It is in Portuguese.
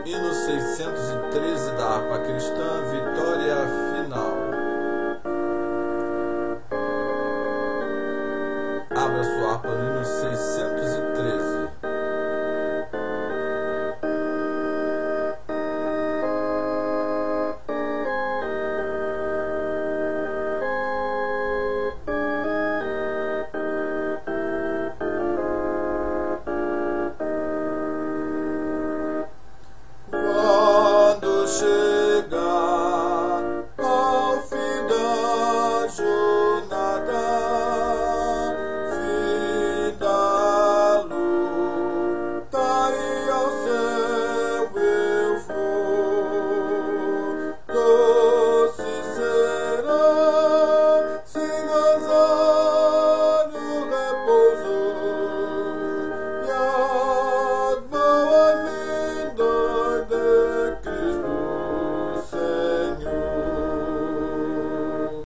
Hino 613 da harpa cristã, Vitória Final. Abra sua harpa no hino 613.